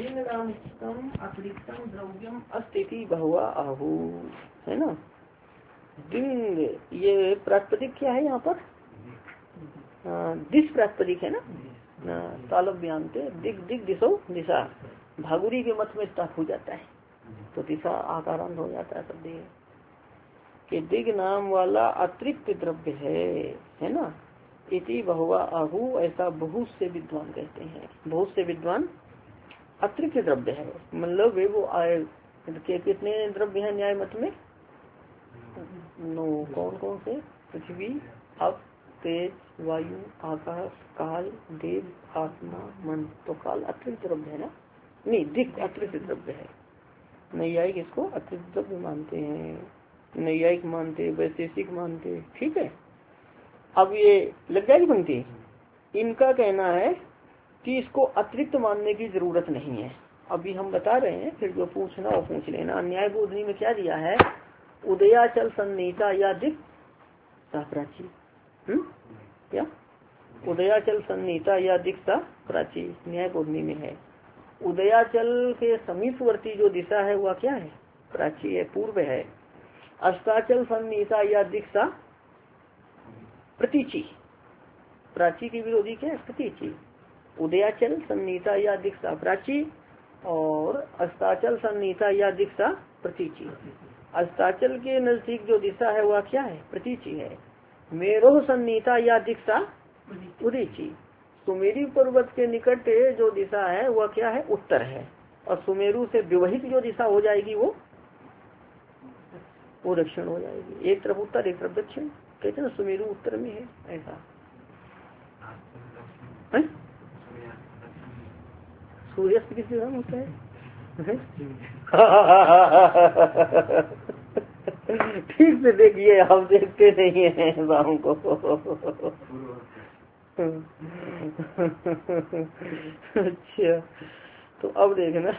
दिंगरांतम अतिरिक्तम द्रव्यम अस्तिति बहुआ आहु, है ना। दिंग ये प्रातिपदिक क्या है यहाँ पर, दिश प्रातिपदिक है ना, तालव्यांते दिग दिग दिशो दिशा, भागुरी के मत में स्थाप हो जाता है तो दिशा आकारांत हो जाता है शब्द कि दिग नाम वाला अतिरिक्त द्रव्य है ना। इति बहुआ आहु, ऐसा बहुत से विद्वान कहते हैं। बहुत से विद्वान अतिरिक्त द्रव्य है, मतलब वे वो के कितने द्रव्य हैं न्याय मत में, कौन कौन से, पृथ्वी, अप, तेज, वायु, आकाश, काल, देव, आत्मा, मन। तो काल अतिरिक्त द्रव्य है ना, नहीं दिक अतिरिक्त द्रव्य है। नैयायिक इसको अतिरिक्त द्रव्य मानते हैं, नैयायिक मानते, वैशेषिक मानते, ठीक है। अब ये लग जाएगी पंक्ति, इनका कहना है कि इसको अतिरिक्त मानने की जरूरत नहीं है। अभी हम बता रहे हैं, फिर जो पूछना वो पूछ लेना। न्याय बोधनी में क्या दिया है, उदयाचल सन्नीता या दिक सा प्राची, क्या उदयाचल सन्नीता या दिक सा प्राची न्याय बोधनी में है। उदयाचल के समीपवर्ती जो दिशा है वह क्या है, प्राची है, पूर्व है। अस्ताचल सन्नीता या दिक सा प्रतीची, प्राची की विरोधी क्या है, प्रतीची। उदयाचल सन्नीता या दिक सा प्राची और अस्ताचल सन्नीता या दिक सा प्रतीची। अस्ताचल के नजदीक जो दिशा है वह क्या है, प्रतीची है। मेरोह सन्नीता या दिक सा उदीची, सुमेरु पर्वत के निकट जो दिशा है वह क्या है, उत्तर है। और सुमेरु से विवाहित जो दिशा हो जाएगी वो दक्षिण हो जाएगी। एक तरफ उत्तर एक तरफ दक्षिण, कहते हैं ना सुमेरु उत्तर में है, ऐसा है। सूर्यास्त किस दिशा में होता है, ठीक से देखिए, आप देखते नहीं है बाहों को। अच्छा, तो अब देखना,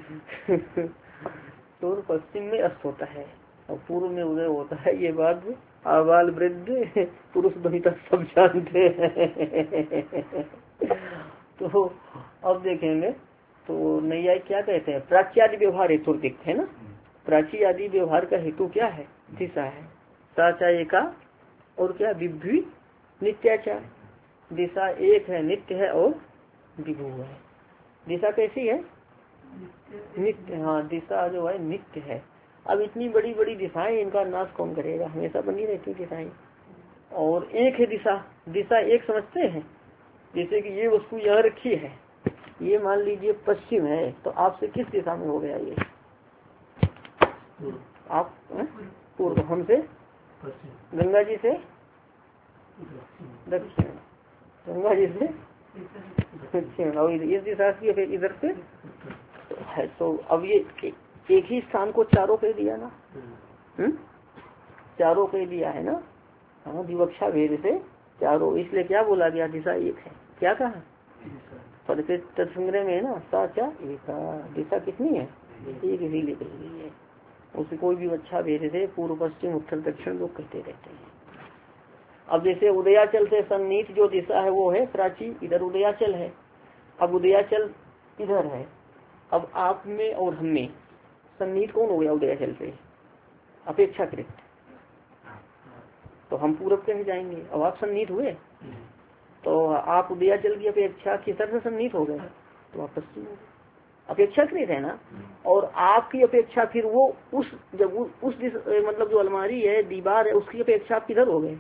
पूर्व पश्चिम में अस्त होता है और पूर्व में उदय होता है। ये बात आबाल वृद्ध पुरुष बनिता सब जानते हैं। तो अब देखेंगे तो नैयायिक क्या कहते हैं, प्राच्यादि व्यवहार हेतु दिख है ना। प्राची आदि व्यवहार का हेतु क्या है, दिशा है। साचाय का और क्या, विभु नित्याचार, दिशा एक है, नित्य है और विभु है। दिशा कैसी है, नित्य, हाँ दिशा जो है नित्य है। अब इतनी बड़ी बड़ी दिशाएं, इनका नाश कौन करेगा, हमेशा बनी रहती दिशाएं। और एक है दिशा, दिशा एक समझते हैं, जैसे कि ये वस्तु यहाँ रखी है, ये मान लीजिए पश्चिम है, तो आपसे किस दिशा में हो गया ये, आप पूर्व, हमसे गंगा जी से दक्षिण, गंगा जी से दक्षिण, और इस दिशा से फिर इधर से है। तो अब ये एक ही स्थान को चारों कह दिया ना, चारों कह दिया है ना, हाँ विवक्षा भेद से चारों, इसलिए क्या बोला गया, दिशा एक है। क्या कहा तत्संग्रह में है ना, साचा एक, दिशा कितनी है, एक ही लिखी गई है। उसे कोई भी अच्छा भेद से पूर्व पश्चिम उत्तर दक्षिण लोग कहते रहते हैं। अब जैसे उदयाचल से सन्नीत जो दिशा है वो है प्राची, इधर उदयाचल है। अब उदयाचल इधर है, अब आप में और हम में सन्नीत कौन हो गया उदयाचल से, अपेक्षाकृत, तो हम पूरब कह जाएंगे। अब आप सन्नीत हुए तो आप उदयाचल की अपेक्षा किधर से सन्नीत हो गए, तो आप पश्चिम हो गए, अपेक्षाकृत है ना। और आपकी अपेक्षा फिर वो उस जब उस मतलब जो अलमारी है, दीवार है, उसकी अपेक्षा आप किधर हो गए,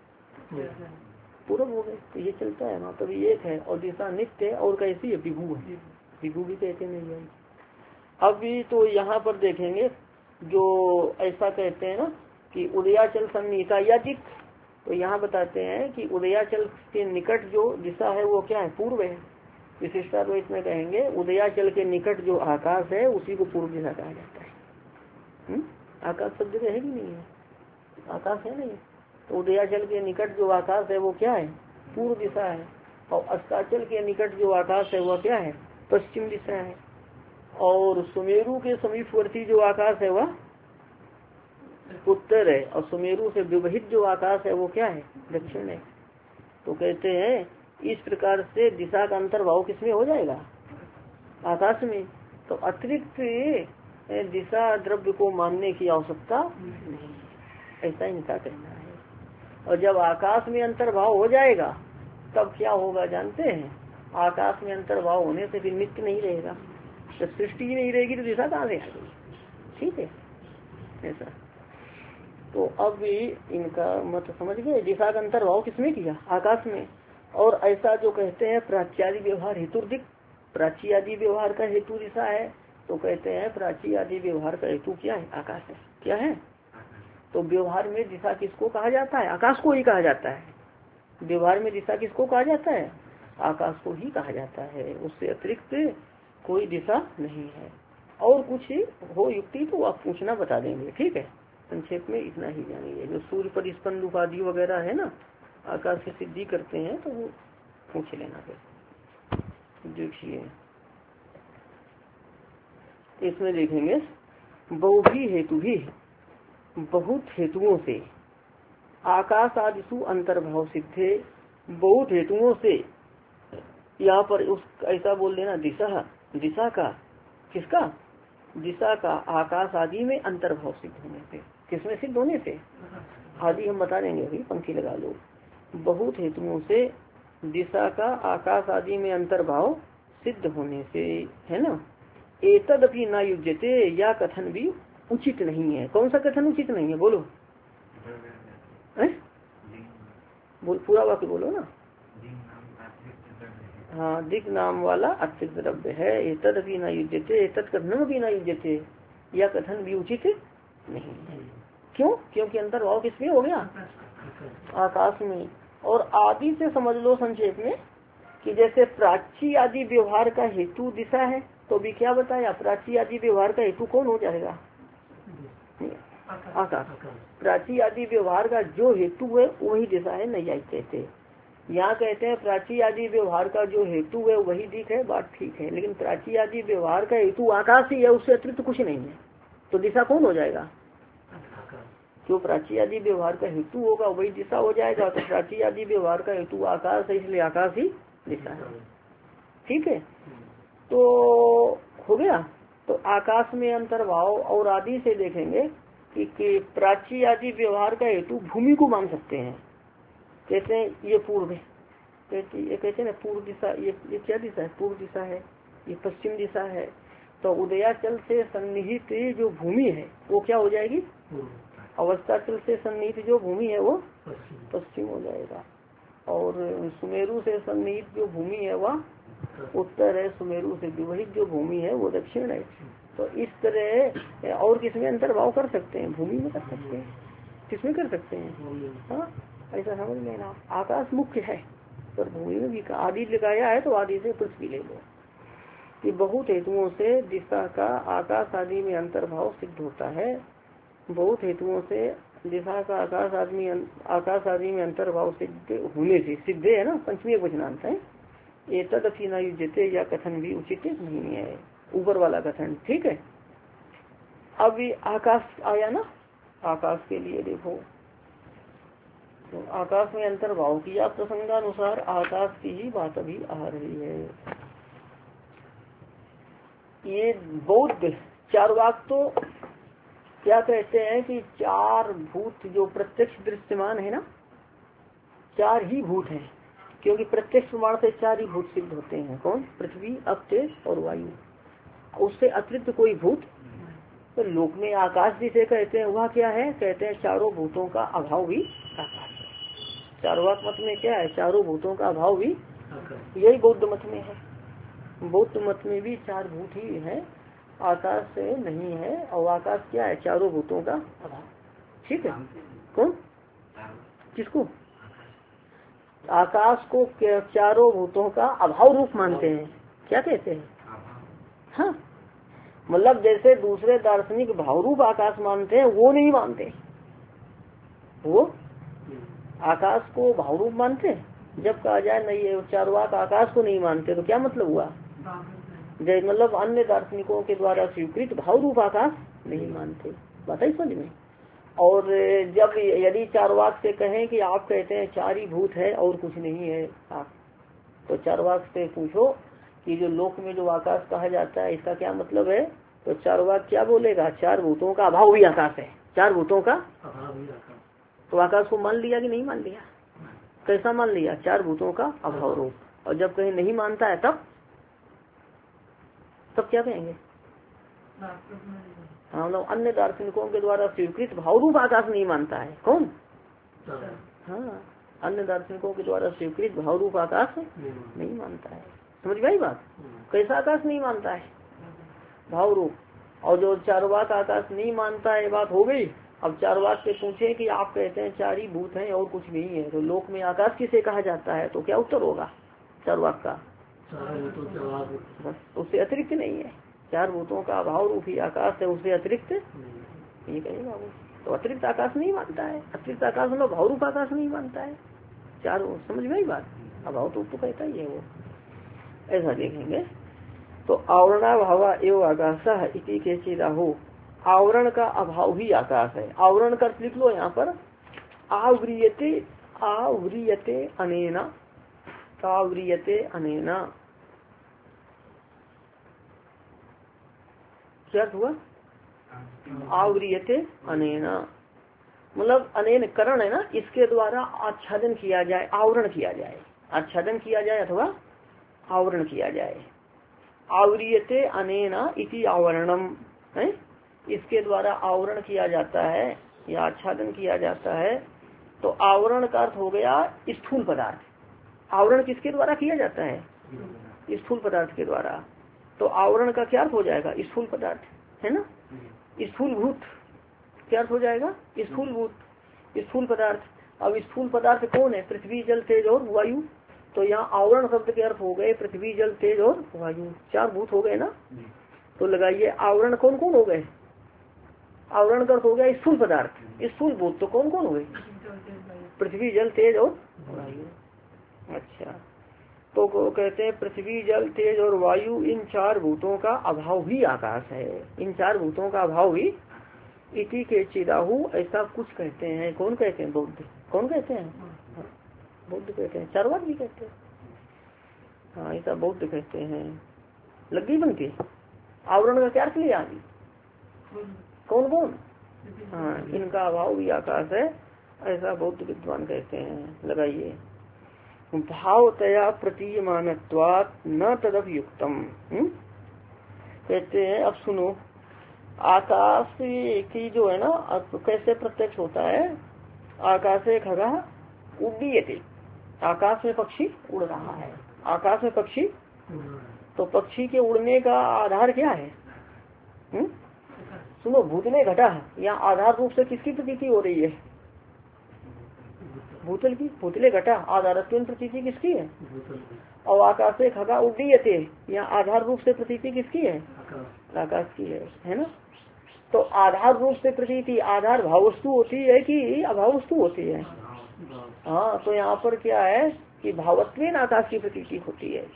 पूरब हो गए। तो ये चलता है ना, तभी एक है। और दिशा नित्य और कैसी है, विभु है, विभु भी कहते नहीं। अभी तो यहाँ पर देखेंगे जो ऐसा कहते हैं ना कि उदयाचल सन्नीता या दिक, तो यहाँ बताते हैं कि उदयाचल के निकट जो दिशा है वो क्या है, पूर्व है। विशिष्टा तो इसमें कहेंगे उदयाचल के निकट जो आकाश है उसी को पूर्व दिशा कहा जाता है। आकाश सब जगह है कि नहीं है, आकाश है नहीं, तो उदयाचल के निकट जो आकाश है वो क्या है, पूर्व दिशा है। और अस्ताचल के निकट जो आकाश है वह क्या है, पश्चिम दिशा है। और सुमेरु के समीपवर्ती जो आकाश है वह उत्तर है। और सुमेरु से विवाहित जो आकाश है वो क्या है, दक्षिण है। तो कहते हैं इस प्रकार से दिशा का अंतर्भाव किसमें हो जाएगा, आकाश में, तो अतिरिक्त दिशा द्रव्य को मानने की आवश्यकता नहीं, ऐसा इनका कहना है। और जब आकाश में अंतर्भाव हो जाएगा तब क्या होगा जानते हैं? आकाश में अंतर्भाव होने से फिर नित्य नहीं रहेगा, जब सृष्टि ही नहीं रहेगी तो दिशा कहाँ से आ गई? ठीक है ऐसा। तो अब इनका मत समझ गए, दिशा का अंतर्भाव किसमें किया? आकाश में। और ऐसा जो कहते हैं प्राची व्यवहार हेतु दिक, प्राची आदि व्यवहार का हेतु दिशा है, तो कहते हैं प्राची आदि व्यवहार का हेतु क्या है? आकाश है। क्या है? तो व्यवहार में दिशा किसको कहा जाता है? आकाश को ही कहा जाता है। व्यवहार में दिशा किसको कहा जाता है? आकाश को ही कहा जाता है, उससे अतिरिक्त कोई दिशा नहीं है। और कुछ हो युक्ति तो आप पूछना, बता देंगे। ठीक है, संक्षेप में इतना ही जानिए। जो सूर्य पर स्पंद उपाधि वगैरह है ना, आकाश की सिद्धि करते हैं तो वो पूछ लेना फिर। देखिए इसमें देखेंगे बहुभी हेतु भी, बहुत हेतुओं से आकाश आदिशु अंतर्भाव सिद्धे, बहुत हेतुओं से यहाँ पर उस ऐसा बोल देना दिशा, दिशा का, किसका? दिशा का आकाश आदि में अंतर्भाव सिद्ध होने से। किसमें सिद्ध होने से? आदि हम बता देंगे, अभी पंक्ति लगा लो। बहुत हेतुओं से दिशा का आकाश आदि में अंतर्भाव सिद्ध होने से, है ना। एतदपि न युज्यते, या कथन भी उचित नहीं है। कौन सा कथन उचित नहीं है? बोलो बोल, पूरा वाक्य बोलो ना। हाँ, दिक नाम वाला अतिरिक्त द्रव्य है। एतदपि न युज्यते, एतद कथन भी न युज्यते, या कथन भी उचित नहीं है। क्यों? क्योंकि अंतर्भाव किसमें हो गया? आकाश में। और आदि से समझ लो संक्षेप में कि जैसे प्राची आदि व्यवहार का हेतु दिशा है, तो भी क्या बताया? प्राची आदि व्यवहार का हेतु कौन हो जाएगा? आकाश। प्राची आदि व्यवहार का जो हेतु है वही दिशा है, नहीं आई कहते। यहाँ कहते हैं प्राची आदि व्यवहार का जो हेतु है वही दिख है, बात ठीक है, लेकिन प्राची आदि व्यवहार का हेतु आकाश ही है, उससे अतिरिक्त कुछ नहीं है, तो दिशा कौन हो जाएगा? जो प्राची आदि व्यवहार का हेतु होगा वही दिशा हो जाएगा। तो प्राची आदि व्यवहार का हेतु आकाश है, इसलिए आकाश ही दिशा है। ठीक है, तो हो गया। तो आकाश में अंतर्भाव और आदि से देखेंगे कि प्राची आदि व्यवहार का हेतु भूमि को मान सकते हैं। कहते हैं ये पूर्व है, कहते हैं ना पूर्व दिशा, ये क्या दिशा है? पूर्व दिशा है, ये पश्चिम दिशा है। तो उदयाचल से सन्निहित जो भूमि है वो क्या हो जाएगी? अवस्थाचल से सन्निहित जो भूमि है वो पश्चिम हो जाएगा। और सुमेरु से सन्निहित जो भूमि है वह उत्तर है, सुमेरु से विवहित जो भूमि है वो दक्षिण है। तो इस तरह और किसमें अंतर्भाव कर सकते हैं? भूमि में कर सकते हैं। किसमें कर सकते हैं? हाँ, ऐसा समझ लेना। आकाश मुख्य है पर भूमि में भी आदि लगाया है, तो आदि से पृथ्वी ले लो। कि बहुत हेतुओं से दिशा का आकाश आदि में अंतर्भाव सिद्ध होता है। बहुत हेतुओं से दिशा का आकाश आदि में अंतर्भाव सिद्ध होने से, सिद्ध है ना, पंचमी वचनांत है। ये तदपि न युज्यते, या कथन भी उचित नहीं है, ऊपर वाला कथन। ठीक है, अब आकाश आया ना, आकाश के लिए देखो, तो आकाश में अंतर्भाव किया प्रसंगानुसार, आकाश की ही बात अभी आ रही है। ये बौद्ध चार्वाक तो क्या कहते हैं कि चार भूत जो प्रत्यक्ष दृश्यमान है ना, चार ही भूत हैं, क्योंकि प्रत्यक्ष प्रमाण से चार ही भूत सिद्ध होते हैं। कौन? पृथ्वी, अप, तेज और वायु। उससे अतिरिक्त कोई भूत। तो लोक में आकाश जिसे कहते हैं वह क्या है? कहते हैं चारों भूतों का अभाव भी आकाश है। चार्वाक मत में क्या है? चारों भूतों का अभाव भी, यही बौद्ध मत में है। बौद्ध मत में भी चार भूत ही है, आकाश से नहीं है। और आकाश क्या है? चारों भूतों का अभाव। ठीक है, कौन? किसको? आकाश को चारों भूतों का अभाव रूप मानते हैं। क्या कहते हैं? हाँ, मतलब जैसे दूसरे दार्शनिक भाव रूप आकाश मानते हैं, वो नहीं मानते। वो आकाश को भाव रूप मानते हैं। जब कहा जाए नहीं, चारवाक आकाश को नहीं मानते, तो क्या मतलब हुआ? मतलब अन्य दार्शनिकों के द्वारा स्वीकृत भाव रूप आकाश नहीं मानते। बात है समझ में। और जब यदि चारवाक से कहें कि आप कहते हैं चार ही भूत है और कुछ नहीं है, आप तो चारवाक से पूछो ये जो लोक में जो आकाश कहा जाता है इसका क्या मतलब है? तो चारवाक क्या बोलेगा? चार भूतों का अभाव भी आकाश है, चार भूतों का। तो आकाश को मान लिया कि नहीं मान लिया? कैसा मान लिया? चार भूतों का अभाव रूप। और जब कहीं नहीं मानता है तब क्या कहेंगे? हाँ, मतलब अन्य दार्शनिकों के द्वारा स्वीकृत भाव रूप आकाश नहीं मानता है। कौन? हाँ, अन्य दार्शनिकों के द्वारा स्वीकृत भाव रूप आकाश नहीं मानता है। समझ गई बात? कैसा आकाश नहीं मानता है? भाव रूप। और जो चारवाक आकाश नहीं मानता है, बात हो गई। अब चारवाक से पूछे कि आप कहते हैं चार ही भूत हैं और कुछ नहीं है, तो लोक में आकाश किसे कहा जाता है? तो क्या उत्तर होगा चारवाक का? बस, उससे अतिरिक्त नहीं है। चार भूतों का भाव रूप ही आकाश है, उससे अतिरिक्त ये कहेगा वो। तो अतिरिक्त आकाश नहीं मानता है। अतिरिक्त आकाश मतलब भाव रूप आकाश नहीं मानता है। चार, समझ में आई बात? अभाव तो कहता ही है वो। ऐसा देखेंगे तो आवरणा भावा एवं आकाश इति के चिदाहु, आवरण का अभाव ही आकाश है। आवरण का लिख लो यहाँ पर, आवृयते आवृयते अनेना, आवृयते अनेना। क्या हुआ? आवृयते अनेना मतलब अनेन करण है ना, इसके द्वारा आच्छादन किया जाए, आवरण किया जाए, आच्छादन किया जाए अथवा आवरण किया जाए। आवृयते अनेना इति आवरणम है, इसके द्वारा आवरण किया जाता है या आच्छादन किया जाता है। तो आवरण का अर्थ हो गया स्थूल पदार्थ। आवरण किसके द्वारा किया जाता है? स्थूल पदार्थ के द्वारा। तो आवरण का क्या अर्थ हो जाएगा? स्थूल पदार्थ, है ना। स्थूल भूत क्या अर्थ हो जाएगा? स्थूल भूत, स्थूल पदार्थ। अब स्थूल पदार्थ कौन है? पृथ्वी, जल, तेज और वायु। तो यहाँ आवरण शब्द के अर्थ हो गए पृथ्वी, जल, तेज और वायु, चार भूत हो गए ना। तो लगाइए आवरण कौन कौन हो गए? आवरण का अर्थ हो गया स्थूल पदार्थ। स्थूल भूत तो कौन कौन हो गए? पृथ्वी, जल, तेज और वायु। अच्छा, तो कहते हैं पृथ्वी, जल, तेज और वायु, इन चार भूतों का अभाव ही आकाश है। इन चार भूतों का अभाव ही इति के चिदाहु, ऐसा कुछ कहते हैं। कौन कहते हैं? बौद्ध। कौन कहते हैं? बौद्ध कहते हैं, चारवाक भी कहते हैं। हाँ, ऐसा बौद्ध कहते हैं। लग गई बनके। आवरण का क्या अर्थ लिया? कौन कौन? हाँ, इनका अभाव भी आकाश है, ऐसा बौद्ध विद्वान कहते हैं। लगाइए, भावतया प्रतीयमानत्वात् न तदभियुक्तम। कहते हैं, अब सुनो, आकाश की जो है ना, कैसे प्रत्यक्ष होता है? आकाशे खगः उड्डीयते, आकाश में पक्षी उड़ रहा है। आकाश में पक्षी, तो पक्षी के उड़ने का आधार क्या है? सुनो, भूतले घटा, यहाँ आधार रूप से किसकी प्रतीति हो रही है? भूतल की। भूतले घटा आधारत्व प्रतीति किसकी है? और आकाशे खगा उड्डीयते, यहाँ आधार रूप से प्रतीति किसकी है? आकाश की है ना। तो आधार रूप से प्रतीति, आधार भाव वस्तु होती है कि अभाव वस्तु होती है? हाँ, तो यहाँ पर क्या है कि भावत्वेन आकाश की प्रतीति होती है।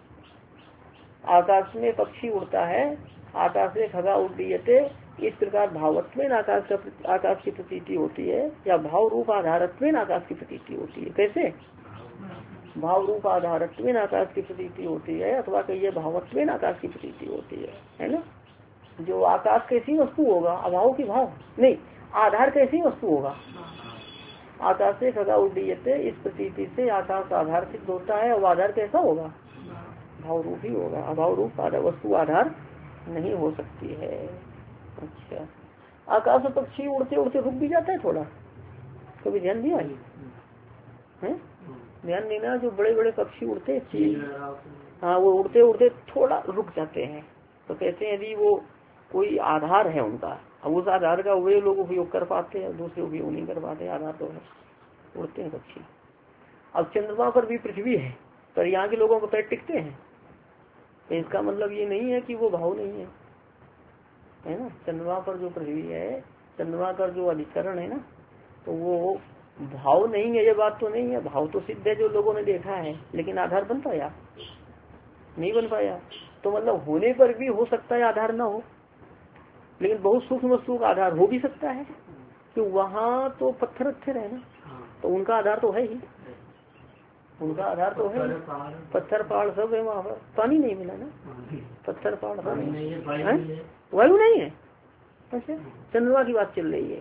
आकाश में पक्षी उड़ता है, आकाश में खगा उड्डीयते, इस प्रकार भावत्वेन आकाश की प्रतीति होती है, या भाव रूप आधारत्वेन आकाश की प्रतीति होती है। कैसे? भाव रूप आधारत्वेन आकाश की प्रतीति होती है, अथवा कहिए भावत्वेन आकाश की प्रतीति होती है ना। जो आकाश कैसी वस्तु होगा? अभाव की भाव नहीं, आधार कैसी वस्तु होगा? आकाश से खगा उड्डीयते, इस प्रतीति से आकाश आधार सिद्ध होता है। और आधार कैसा होगा? भाव रूप ही होगा। अभाव रूप वस्तु आधार नहीं हो सकती है। अच्छा, आकाश में पक्षी उड़ते उड़ते रुक भी जाता है थोड़ा, कभी ध्यान दिया है? ध्यान देना, जो बड़े बड़े पक्षी उड़ते हैं, हाँ, वो उड़ते उड़ते थोड़ा रुक जाते हैं। तो कहते हैं यदि वो कोई आधार है उनका, अब उस आधार का वे लोग उपयोग कर पाते हैं, दूसरे उपयोग नहीं कर पाते। आधार तो है, उड़ते हैं पक्षी। अब चंद्रमा पर भी पृथ्वी है, पर यहाँ के लोगों को पैर टिकते हैं, तो इसका मतलब ये नहीं है कि वो भाव नहीं है ना। चंद्रमा पर जो पृथ्वी है, चंद्रमा का जो अधिकरण है ना, तो वो भाव नहीं है, ये बात तो नहीं है। भाव तो सिद्ध है, जो लोगों ने देखा है, लेकिन आधार बन पाया? नहीं बन पाया। तो मतलब होने पर भी हो सकता है आधार ना हो, लेकिन बहुत सूक्ष्म वस्तु का आधार हो भी सकता है, कि वहाँ तो पत्थर अच्छे है ना, तो उनका आधार तो है ही, उनका आधार तो है, पत्थर पहाड़ सब है वहाँ पर। पानी नहीं मिला ना, पत्थर पहाड़ सब है, वायु नहीं है। अच्छा, चंद्रमा की बात चल रही है।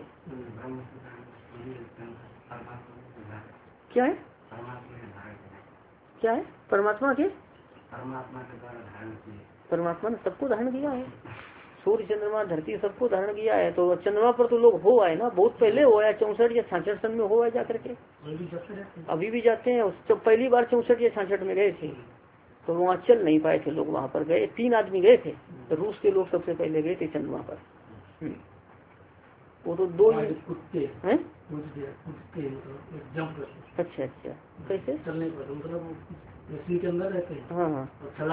क्या है, क्या है? परमात्मा के परमात्मा ने सबको धारण किया है। सूर्य चंद्रमा धरती सबको धारण किया है। तो चंद्रमा पर तो लोग हो आए ना, बहुत पहले हो आया, 64 या 66 सन में हो आए जाकर के। अभी भी जाते हैं। जब पहली बार 64 या 66 में गए थे तो वहाँ चल नहीं पाए थे लोग। वहाँ पर गए 3 आदमी गए थे, रूस के लोग सबसे पहले गए थे चंद्रमा पर। वो तो 2 हैं। अच्छा अच्छा, कैसे चलने पर मतलब के अंदर रहते हैं। हाँ हाँ,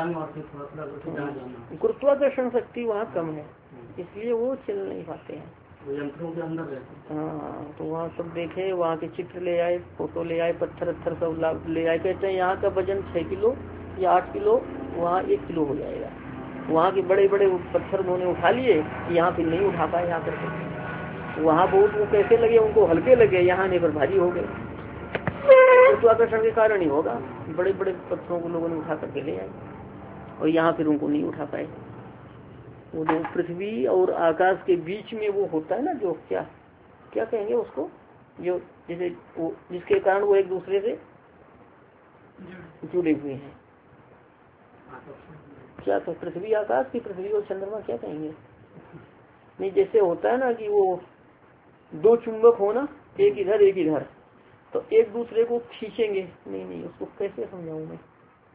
गुरुत्वाकर्षण शक्ति वहाँ कम है, इसलिए वो चल नहीं पाते हैं, यंत्रों के अंदर रहते हैं। हाँ, तो वहाँ सब देखे, वहाँ के चित्र ले आए, फोटो ले आए, पत्थर सब ले आए। कहते हैं यहाँ का वजन 6 किलो या 8 किलो, वहाँ 1 किलो हो जाएगा। वहाँ के बड़े बड़े पत्थर उन्होंने उठा लिए, यहाँ फिर नहीं उठा पाए यहाँ करके। वहाँ बहुत वो कैसे लगे उनको, हल्के लगे, यहाँ आने पर भारी हो गए। गुरुत्वाकर्षण के कारण ही होगा। बड़े बड़े पत्थरों को लोगों ने उठा करके ले आए और यहाँ फिर उनको नहीं उठा पाए। वो जो पृथ्वी और आकाश के बीच में वो होता है ना, जो क्या क्या कहेंगे उसको, जो जैसे वो जिसके कारण वो एक दूसरे से जुड़े हुए हैं। क्या तो पृथ्वी आकाश की, पृथ्वी और चंद्रमा क्या कहेंगे? नहीं, जैसे होता है ना कि वो 2 चुंबक हो ना, एक इधर एक इधर, तो एक दूसरे को खींचेंगे। नहीं, उसको कैसे समझाऊं मैं?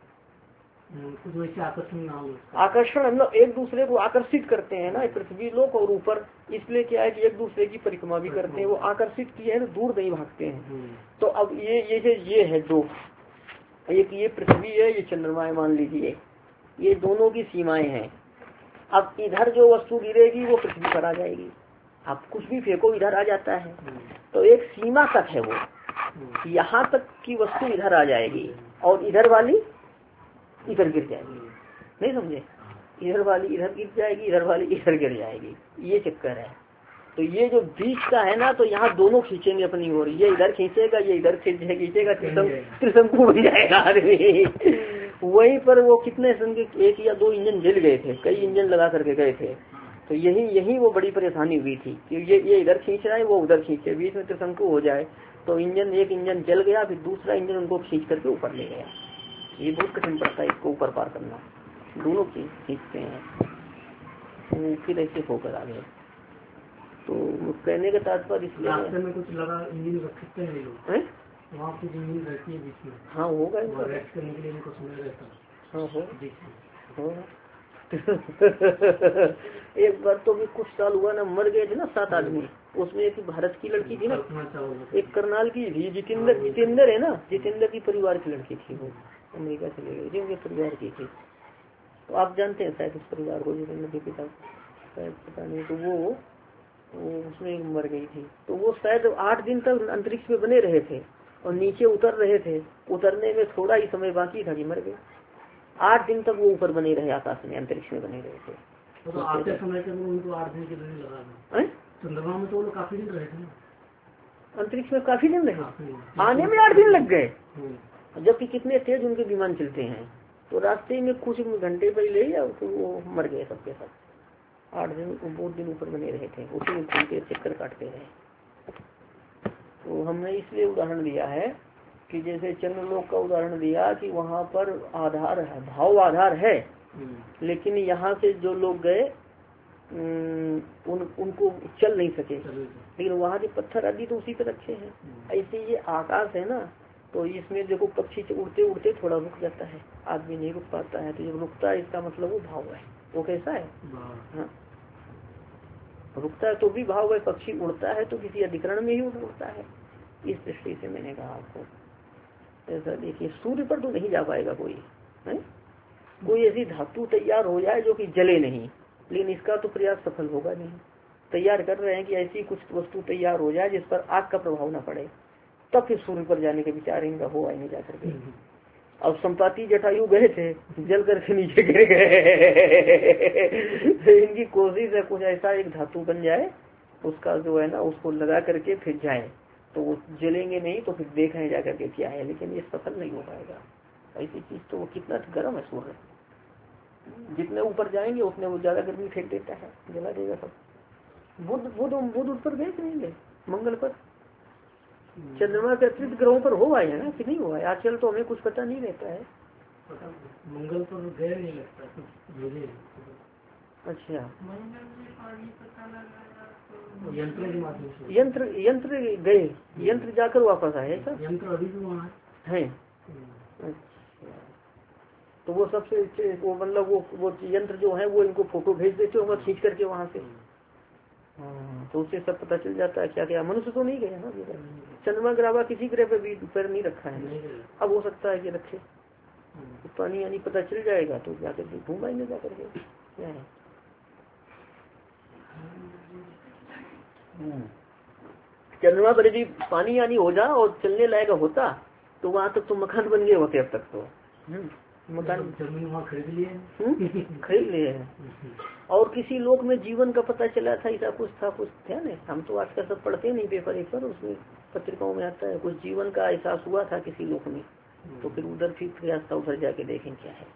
आकर्षण मतलब एक दूसरे को आकर्षित करते हैं ना, पृथ्वी लोक और ऊपर। इसलिए क्या है कि एक दूसरे की परिक्रमा भी करते हैं, वो आकर्षित किए हैं तो दूर नहीं भागते हैं। तो अब ये है 2, एक ये पृथ्वी है, ये चंद्रमा है, मान लीजिए ये दोनों की सीमाएं हैं। अब इधर जो वस्तु गिरेगी वो पृथ्वी पर आ जाएगी। आप कुछ भी फेंको इधर आ जाता है, तो एक सीमा तक है वो, यहाँ तक की वस्तु इधर आ जाएगी और इधर वाली इधर गिर जाएगी। नहीं समझे? इधर वाली इधर गिर जाएगी, इधर वाली इधर गिर जाएगी, ये चक्कर है। तो ये जो बीच का है ना, तो यहाँ दोनों खींचेंगे अपनी ओर, ये इधर खींचेगा, ये इधर खींचेगा, त्रिशंकु बन जाएगा आदमी। वहीं पर वो कितने संख्य 1 या 2 इंजन जल गए थे, कई इंजन लगा करके गए थे। तो यही वो बड़ी परेशानी हुई थी कि ये इधर खींच रहा है, वो उधर खींचे, बीच में त्रिशंकु हो जाए। तो एक इंजन जल गया, फिर दूसरा इंजन उनको खींच करके ऊपर ले गया। ये बहुत कठिन पड़ता है इसको ऊपर पार करना, दोनों खींचते हैं, तो फिर ऐसे होकर आ गए। तो कहने का तात्पर्य इसलिए में कुछ लगा इंजन रख सकते हैं लोग, वहाँ कुछ इंजन रहती है बीच में। हाँ होगा, रेस्ट करने के लिए इनको समय रहता है। हाँ होगा। एक बार तो भी कुछ साल हुआ ना, मर गए थे ना 7 आदमी। उसमें एक भारत की लड़की थी ना, एक करनाल की थी, जितेंद्र है ना, जितेंद्र की परिवार की लड़की थी, वो अमेरिका चले गई थी, उनके परिवार की थी। तो आप जानते हैं शायद उस परिवार को, जितेंद्र के पिता शायद, पता नहीं। तो वो उसमें मर गई थी। तो वो शायद 8 दिन तक अंतरिक्ष में बने रहे थे और नीचे उतर रहे थे। उतरने में थोड़ा ही समय बाकी था कि मर गए। 8 दिन तक वो ऊपर बने रहे, आकाश में अंतरिक्ष में बने रहे थे। तो आते समय तक उनको 8 दिन के लिए लगा। चंद्रमा में तो काफी दिन रहे थे ना, अंतरिक्ष में काफी दिन रहे, आने में 8 दिन लग गए। जबकि कितने तेज उनके विमान चलते हैं। तो रास्ते में कुछ घंटे पहले या तो वो मर गए सबके सब। 8 दिन बहुत दिन ऊपर बने रहे थे, उसी में घूमते चक्कर काटते रहे। तो हमने इसलिए उदाहरण दिया है कि जैसे चंद्रलोक का उदाहरण दिया कि वहाँ पर आधार है, भाव आधार है, लेकिन यहाँ से जो लोग गए उनको चल नहीं सके, लेकिन वहाँ के पत्थर आदि तो उसी पे रखे हैं। ऐसे ये आकाश है ना, तो इसमें देखो पक्षी उड़ते उड़ते थोड़ा रुक जाता है, आदमी नहीं रुक पाता है। तो जब रुकता है इसका मतलब वो भाव है। वो कैसा है? हाँ, रुकता है तो भी भाव है। पक्षी उड़ता है तो किसी अधिकरण में ही उड़ता है। इस दृष्टि से मैंने कहा आपको। ऐसा देखिए, सूर्य पर तो नहीं जा पाएगा कोई है? कोई ऐसी धातु तैयार हो जाए जो कि जले नहीं, लेकिन इसका तो प्रयास सफल होगा नहीं। तैयार कर रहे हैं कि ऐसी कुछ वस्तु तैयार हो जाए जिस पर आग का प्रभाव न पड़े, तब फिर सूर्य पर जाने के विचार इनका हो आएंगे जाकर के। अब संपाति जटायु गए थे, जल करके नीचे गिर गए। इनकी कोशिश है कुछ ऐसा एक धातु बन जाए, उसका जो है ना उसको लगा करके फिर जाए, तो वो जलेंगे नहीं तो फिर देख रहे जाकर के क्या है, लेकिन ये सफल नहीं हो पाएगा। ऐसी चीज तो वो कितना गर्म है सूर्य, जितने ऊपर जाएंगे उतने वो ज्यादा गर्मी फेंक देता है, जला देगा सब। बुध उस पर गए रहेंगे मंगल पर, चंद्रमा के अतिरिक्त ग्रहों पर हो आए है ना कि नहीं हुआ है, आजकल तो हमें कुछ पता नहीं रहता है। मंगल पर गए नहीं लगता। अच्छा, यंत्र यंत्र गए, यंत्र जाकर वापस आए सब, यंत्र अभी भी वहाँ है। अच्छा, तो वो सबसे वो मतलब वो यंत्र जो है वो इनको फोटो भेज देते होगा खींच करके वहाँ से। हाँ, तो उससे सब पता चल जाता है क्या क्या। मनुष्य तो नहीं गया ना, चंद्रमा ग्रह किसी ग्रह पे भी पैर नहीं रखा है, अब हो सकता है कि रखे, तो पानी यानी पता चल जाएगा तो जाकर के घूम आएंगे जाकर के क्या है। चंद्रमा पर यदि पानी यानी हो जा और चलने लायक होता तो वहां तक तो मकान बन गए होते अब तक तो। मकान जमीन वहाँ खरीद लिए, खरीद लिए हैं। और किसी लोक में जीवन का पता चला था, ऐसा कुछ था, कुछ था नहीं, हम तो आजकल सब पढ़ते नहीं पेपर एक पर, उसमें पत्रिकाओं में आता है कुछ जीवन का एहसास हुआ था किसी लोक में, तो फिर उधर फिर प्रयास था उधर जाके देखें क्या है।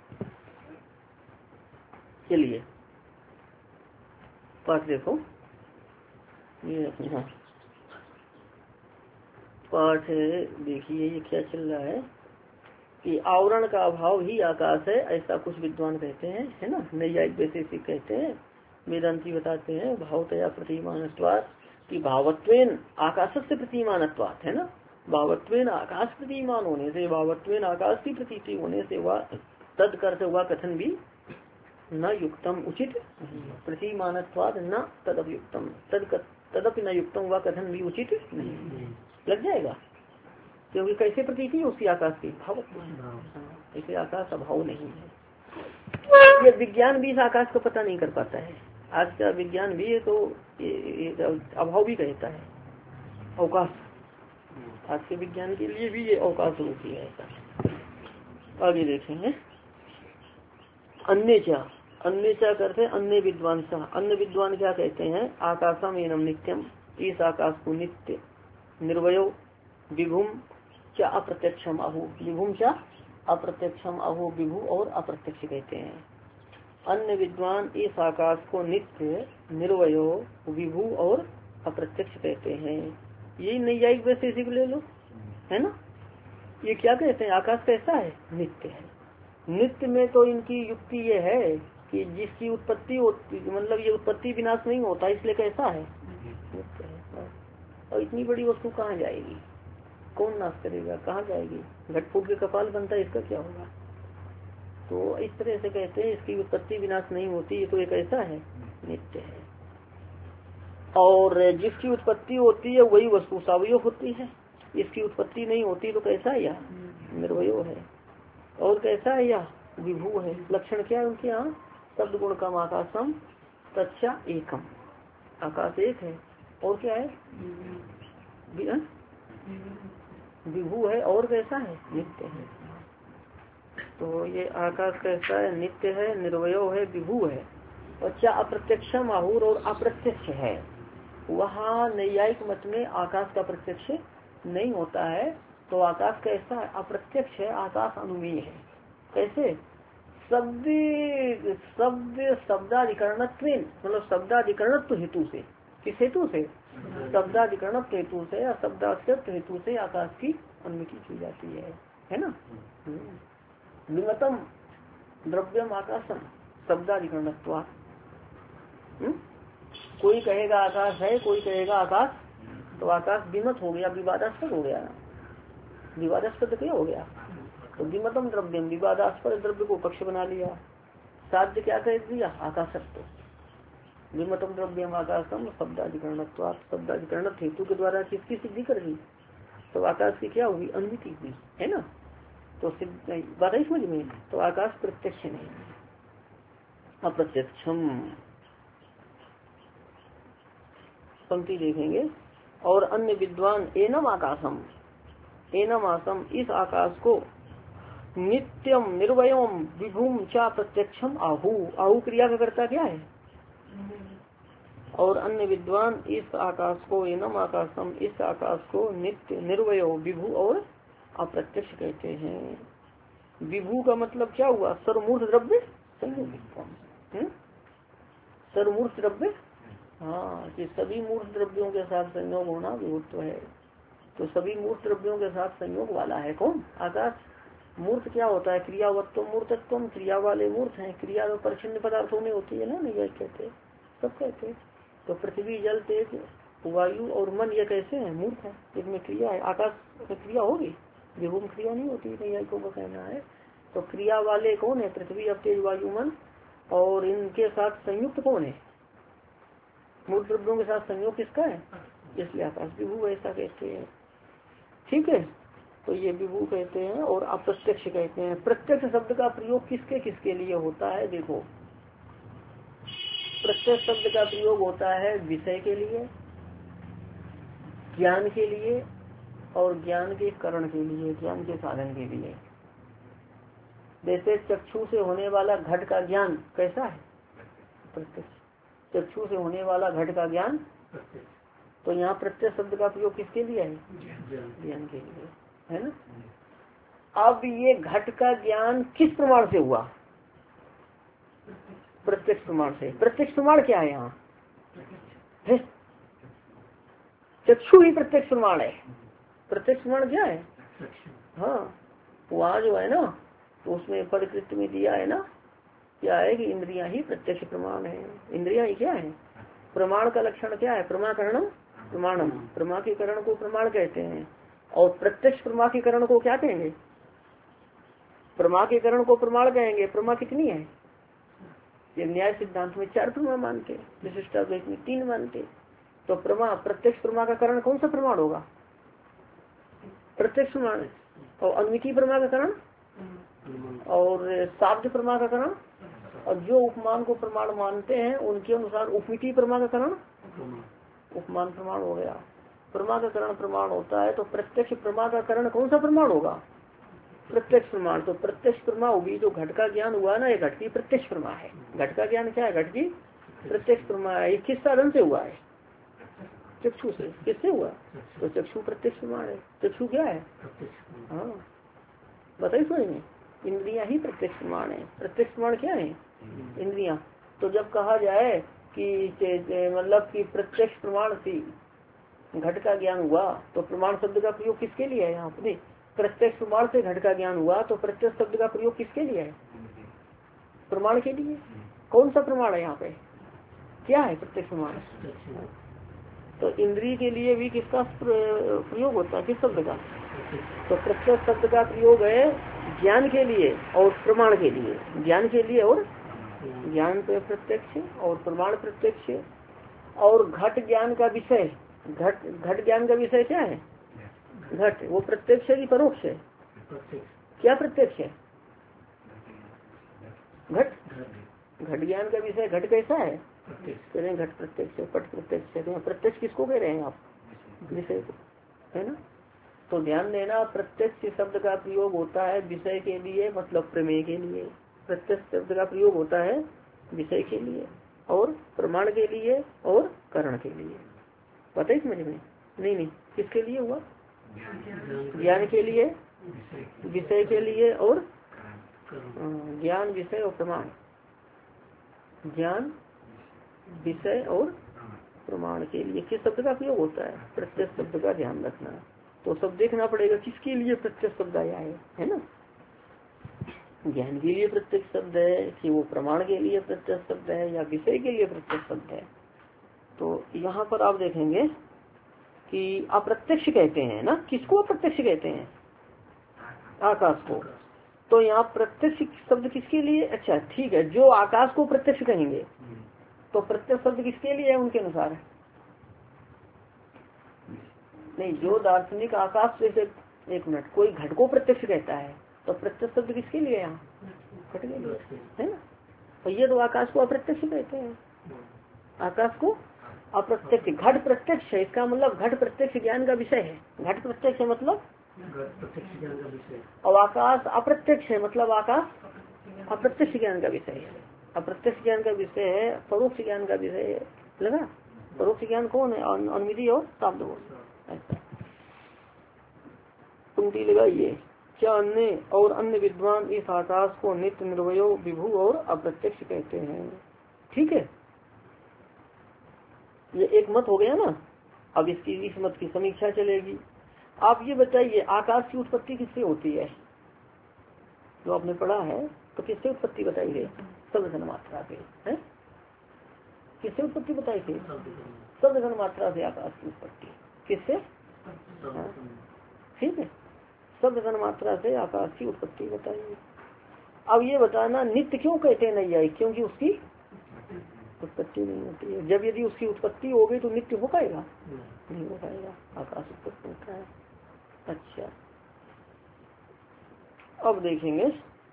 चलिए पाठ देखो, ये पाठ देखिए ये क्या चल रहा है कि आवरण का अभाव ही आकाश है, ऐसा कुछ विद्वान कहते हैं, है ना। नैयायिक वैशेषिक कहते हैं, वेदांती बताते हैं भावतया प्रतिमानत्वात् कि भावत्वेन आकाश से प्रतिमानत्वात्, है ना। भावत्वेन आकाश प्रतिमान होने से, भावत्वेन आकाश की प्रतीति होने से वह तद करते हुआ कथन भी न युक्तम उचित, प्रतिमानत्वात् न तदयुक्तम, तदपि न युक्तम वह कथन भी उचित नहीं। लग जाएगा, क्योंकि कैसे प्रतीति है उसकी आकाश की भाव, ऐसे आकाश अभाव नहीं है। ये विज्ञान भी इस आकाश को पता नहीं कर पाता है, आज का विज्ञान भी है तो ये अभाव भी कहता है अवकाश, आज के विज्ञान के लिए भी ये अवकाश रूप ही है ऐसा। आगे देखेंगे अन्य क्या करते हैं, अन्य विद्वान सा, अन्य विद्वान क्या कहते हैं, आकाशम एनम नित्यम, इस आकाश को नित्य, निर्वयो विभुम क्या अप्रत्यक्षम आहु, विभुम क्या अप्रत्यक्षम आहु, विभु और अप्रत्यक्ष कहते हैं। अन्य विद्वान इस आकाश को नित्य, निर्वयो, विभु और अप्रत्यक्ष कहते हैं। यही नैयायिक वैशेषिक ले लो, है ना। ये क्या कहते हैं, आकाश कैसा है, नित्य है। नित्य में तो इनकी युक्ति ये है कि जिसकी उत्पत्ति होती, मतलब ये उत्पत्ति विनाश नहीं होता, इसलिए कैसा है, नित्य है। और इतनी बड़ी वस्तु कहाँ जाएगी, कौन नाश करेगा, कहाँ जाएगी, घट फूट के कपाल बनता है, इसका क्या होगा। तो इस तरह से कहते हैं इसकी उत्पत्ति विनाश नहीं होती, ये तो एक ऐसा है, नित्य है। और जिसकी उत्पत्ति होती है वही वस्तु सावयव होती है, इसकी उत्पत्ति नहीं होती तो कैसा है, यह निर्वयो है। और कैसा है, यह विभू है। लक्षण क्या है उनके यहाँ, शब्द गुण कम आकाशम तच्चा एकम, आकाश एक है और क्या है, विभू है और कैसा है, नित्य है। तो ये आकाश कैसा है, नित्य है, निर्वयो है, विभू है। और क्या अप्रत्यक्षम आहूर और अप्रत्यक्ष है। वहाँ नैयायिक मत में आकाश का प्रत्यक्ष नहीं होता है, तो आकाश कैसा है, अप्रत्यक्ष है, आकाश अनुमीय है। कैसे, शब्दाधिकरणत्व, मतलब शब्दाधिकरणत्व हेतु से, किस हेतु से, शब्दाधिकरणत्व हेतु से या शब्दास्यत्व हेतु से आकाश की अनुमति की जाती है ना। विमतम द्रव्यम आकाशम शब्दाधिकरणत्वात्, कोई कहेगा आकाश है, कोई कहेगा आकाश, तो आकाश विमत हो गया, विवादास्पद हो गया, विवादास्पद क्या हो गया, तो विमतम द्रव्यम, विवादास्पद द्रव्य को पक्ष बना लिया। साध्य क्या कह दिया, आकाशत्व, विमतम द्रव्यम आकाशम शब्दाधिकरणत्वात्, शब्दाधिकरण हेतु के द्वारा किसकी सिद्धि कर दी, तो आकाश की क्या हुई, अनुमति हुई, है ना। तो बात है समझ में, तो आकाश प्रत्यक्ष नहीं, अप्रत्यक्षम। पंक्ति देखेंगे, और अन्य विद्वान एनम आकाशम, एनम आसम, इस आकाश को नित्यम निर्वयम विभुम चा प्रत्यक्षम आहु, आहु क्रिया का कर्ता क्या है, और अन्य विद्वान इस आकाश को एनम आकाशम, इस आकाश को नित्य निर्वय विभू और अप्रत्यक्ष कहते हैं। विभू का मतलब क्या हुआ? सर्वमूर्त द्रव्य संयोग, सर्वमूर्त द्रव्य, हाँ, कि सभी मूर्त द्रव्यों के साथ संयोग होना विभुत्व है। तो सभी मूर्त द्रव्यों के साथ संयोग वाला है कौन? आकाश। मूर्त क्या होता है? क्रियावत्व मूर्तत्व, क्रिया वाले मूर्त हैं। क्रिया तो परिच्छिन्न पदार्थों में होती है ना, नहीं कहते, सब कहते। तो पृथ्वी, जल, तेज, वायु और मन ये कैसे हैं? मूर्त है, इसमें क्रिया है। आकाश में क्रिया होगी, विभू में क्रिया नहीं होती, नहीं को कहना है। तो क्रिया वाले कौन है? पृथ्वी, अब तेज, वायु, मन। और इनके साथ संयुक्त कौन है? मूर्त द्रव्यों के साथ संयोग किसका है? इसलिए आकाश विभू ऐसा कहते हैं। ठीक है, तो ये विभू कहते हैं और अप्रत्यक्ष कहते हैं। प्रत्यक्ष शब्द का प्रयोग किसके किसके लिए होता है? देखो, प्रत्यक्ष शब्द का प्रयोग होता है विषय के लिए, ज्ञान के लिए और ज्ञान के करण के लिए, ज्ञान के साधन के लिए। जैसे चक्षु से होने वाला घट का ज्ञान कैसा है? प्रत्यक्ष। चक्षु से होने वाला घट का ज्ञान, तो यहाँ प्रत्यक्ष शब्द का प्रयोग किसके लिए है? ज्ञान के लिए, है ना। अब ये घट का ज्ञान किस प्रमाण से हुआ? प्रत्यक्ष प्रमाण से। प्रत्यक्ष प्रमाण क्या है यहाँ? चक्षु ही प्रत्यक्ष प्रमाण है। प्रत्यक्ष प्रमाण क्या है? हाँ, वहाँ जो है ना, तो उसमें परिकृत में दिया है ना, क्या है कि इंद्रियां ही प्रत्यक्ष प्रमाण है। इंद्रियां ही क्या है? प्रमाण का लक्षण क्या है? प्रमाकरणम प्रमाणम, प्रमाकीकरण को प्रमाण कहते हैं। और प्रत्यक्ष प्रमाकीकरण को क्या कहेंगे? प्रमाकीकरण को प्रमाण कहेंगे। प्रमा कितनी है? ये न्याय सिद्धांत में 4 प्रमा मानते, विशिष्टाद्वैत में 3 मानते। तो प्रमा, प्रत्यक्ष प्रमा का करण कौन सा प्रमाण होगा? प्रत्यक्ष प्रमाण। और अनुमिति प्रमा का करण और शाब्द प्रमा का करण, और जो उपमान को प्रमाण मानते हैं उनके अनुसार उपमिति प्रमा का करण उपमान प्रमाण हो गया। प्रमा का करण प्रमाण होता है। तो प्रत्यक्ष प्रमा का करण कौन सा प्रमाण होगा? प्रत्यक्ष प्रमाण। तो प्रत्यक्ष प्रमा होगी जो घट का ज्ञान हुआ ना, ये घट की प्रत्यक्ष प्रमा है। घट का ज्ञान क्या है? घट की प्रत्यक्ष प्रमा है। ये किस साधन से हुआ है? चक्षु से। किससे हुआ? तो चक्षु प्रत्यक्ष प्रमाण है। चक्षु क्या है? हाँ, बताइए समझ में। इंद्रियां ही प्रत्यक्ष प्रमाण है। प्रत्यक्ष प्रमाण क्या है? इंद्रियां। तो जब कहा जाए कि मतलब कि प्रत्यक्ष प्रमाण से घट का ज्ञान हुआ, तो प्रमाण शब्द का प्रयोग किसके लिए है यहाँ पे? प्रत्यक्ष प्रमाण से घट का ज्ञान हुआ, तो प्रत्यक्ष शब्द का प्रयोग किसके लिए है? प्रमाण के लिए। कौन सा प्रमाण है यहाँ पे? क्या है प्रत्यक्ष प्रमाण? तो इंद्रिय के लिए भी किसका प्रयोग होता है? किस शब्द का? तो प्रत्यक्ष शब्द का प्रयोग है ज्ञान के लिए और प्रमाण के लिए। ज्ञान के लिए और ज्ञान पे प्रत्यक्ष और प्रमाण प्रत्यक्ष। और घट ज्ञान का विषय, घट ज्ञान का विषय क्या है? घट। वो प्रत्यक्ष है कि परोक्ष है? क्या प्रत्यक्ष है? घट ज्ञान का विषय घट कैसा है? कह रहे हैं घट प्रत्यक्ष है, पट प्रत्यक्ष है। प्रत्यक्ष किसको कह रहे हैं आप? विषय को, है ना। तो ध्यान देना, प्रत्यक्ष शब्द का प्रयोग होता है विषय के लिए, मतलब प्रमेय के लिए। प्रत्यक्ष शब्द का प्रयोग होता है विषय के लिए और प्रमाण के लिए और करण के लिए। पता ही समझ में? नहीं, किसके लिए हुआ? ज्ञान के लिए, विषय के लिए और ज्ञान, विषय और प्रमाण। ज्ञान, विषय और प्रमाण के लिए किस शब्द का प्रयोग होता है? प्रत्यक्ष शब्द का ध्यान रखना। तो सब देखना पड़ेगा किसके लिए प्रत्यक्ष शब्द आया है ना। ज्ञान के लिए प्रत्यक्ष शब्द है कि वो प्रमाण के लिए प्रत्यक्ष शब्द है या विषय के लिए प्रत्यक्ष शब्द है। तो यहाँ पर आप देखेंगे कि अप्रत्यक्ष कहते हैं ना। किसको अप्रत्यक्ष कहते हैं? आकाश को। तो यहाँ प्रत्यक्ष शब्द किसके लिए? अच्छा ठीक है, जो आकाश को प्रत्यक्ष कहेंगे तो प्रत्यक्ष शब्द किसके लिए है उनके अनुसार? नहीं, जो दार्शनिक आकाश जैसे, एक मिनट, कोई घट को प्रत्यक्ष कहता है तो प्रत्यक्ष शब्द किसके लिए? यहाँ घट के लिए, है ना। तो ये तो आकाश को अप्रत्यक्ष कहते हैं। आकाश को अप्रत्यक्ष, घट प्रत्यक्ष है, इसका मतलब घट प्रत्यक्ष ज्ञान का विषय है। घट प्रत्यक्ष है मतलब प्रत्यक्ष ज्ञान का विषय, और आकाश अप्रत्यक्ष है मतलब आकाश अप्रत्यक्ष ज्ञान का विषय है। अप्रत्यक्ष ज्ञान का विषय है, परोक्ष ज्ञान का विषय है। लगा? परोक्ष ज्ञान कौन है? अनुमिति और शाब्दबोध। ऐसा पंक्ति लगाइए। क्या अन्य और अन्य विद्वान इस आकाश को नित्य, निर्वयो, विभु और अप्रत्यक्ष कहते हैं। ठीक है, ये एक मत हो गया ना। अब इस मत की समीक्षा चलेगी। आप ये बताइए, आकाश की उत्पत्ति किससे होती है? जो आपने पढ़ा है तो किससे उत्पत्ति बताई गई? शब्द धन मात्रा से है। किससे उत्पत्ति बताई थी? शब्द धन मात्रा से आकाश की उत्पत्ति। किससे? ठीक है, शब्द धन मात्रा से आकाश की उत्पत्ति बताइए। अब ये बताना नित्य क्यों कहते हैं नहीं आई? क्योंकि उसकी उत्पत्ति नहीं होती है। जब यदि उसकी उत्पत्ति हो गई तो नित्य हो पाएगा? नहीं हो पाएगा। आकाश उत्पत्ति होता है। अच्छा, अब देखेंगे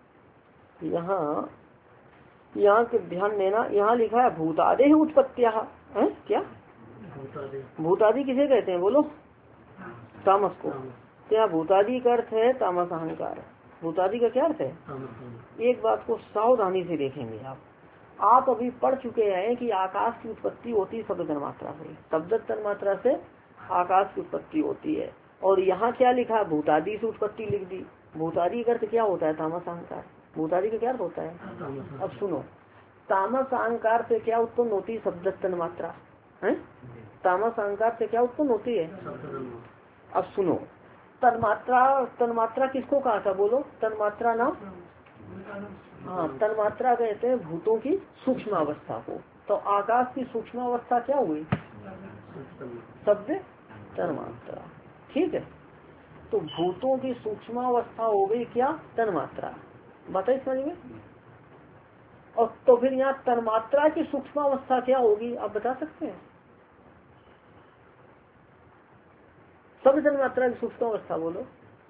यहाँ के ध्यान देना। यहाँ लिखा है भूतादि उत्पत्तियाः। क्या भूतादि किसे कहते हैं? बोलो। तामस को। क्या भूतादि का अर्थ है? तामस अहंकार। भूतादि का क्या अर्थ है? एक बात को सावधानी से देखेंगे। आप अभी पढ़ चुके हैं कि आकाश की उत्पत्ति होती शब्द तन्मात्रा से। शब्द तन्मात्रा से आकाश की उत्पत्ति होती है। और यहाँ क्या लिखा? भूतादि से उत्पत्ति लिख दी। भूतादि का अर्थ क्या होता है? तामस अहंकार। भूतादि का क्या अर्थ होता है? अब सुनो, तामस अहंकार से क्या उत्पन्न होती है? शब्द तन्मात्रा है। तामस अहंकार से क्या उत्पन्न होती है? अब सुनो, तन्मात्रा किसको कहा था? बोलो। तन्मात्रा नाम, हाँ, तन्मात्रा कहते हैं भूतों की सूक्ष्म अवस्था को। तो आकाश की सूक्ष्म अवस्था क्या हुई? शब्द तन्मात्रा। ठीक है, तो भूतों की सूक्ष्म अवस्था हो गई क्या? तन्मात्रा। बताइए समझ में। और तो फिर यहाँ तन्मात्रा की सूक्ष्म अवस्था क्या होगी? आप बता सकते हैं? शब्द तन्मात्रा की सूक्ष्म अवस्था बोलो।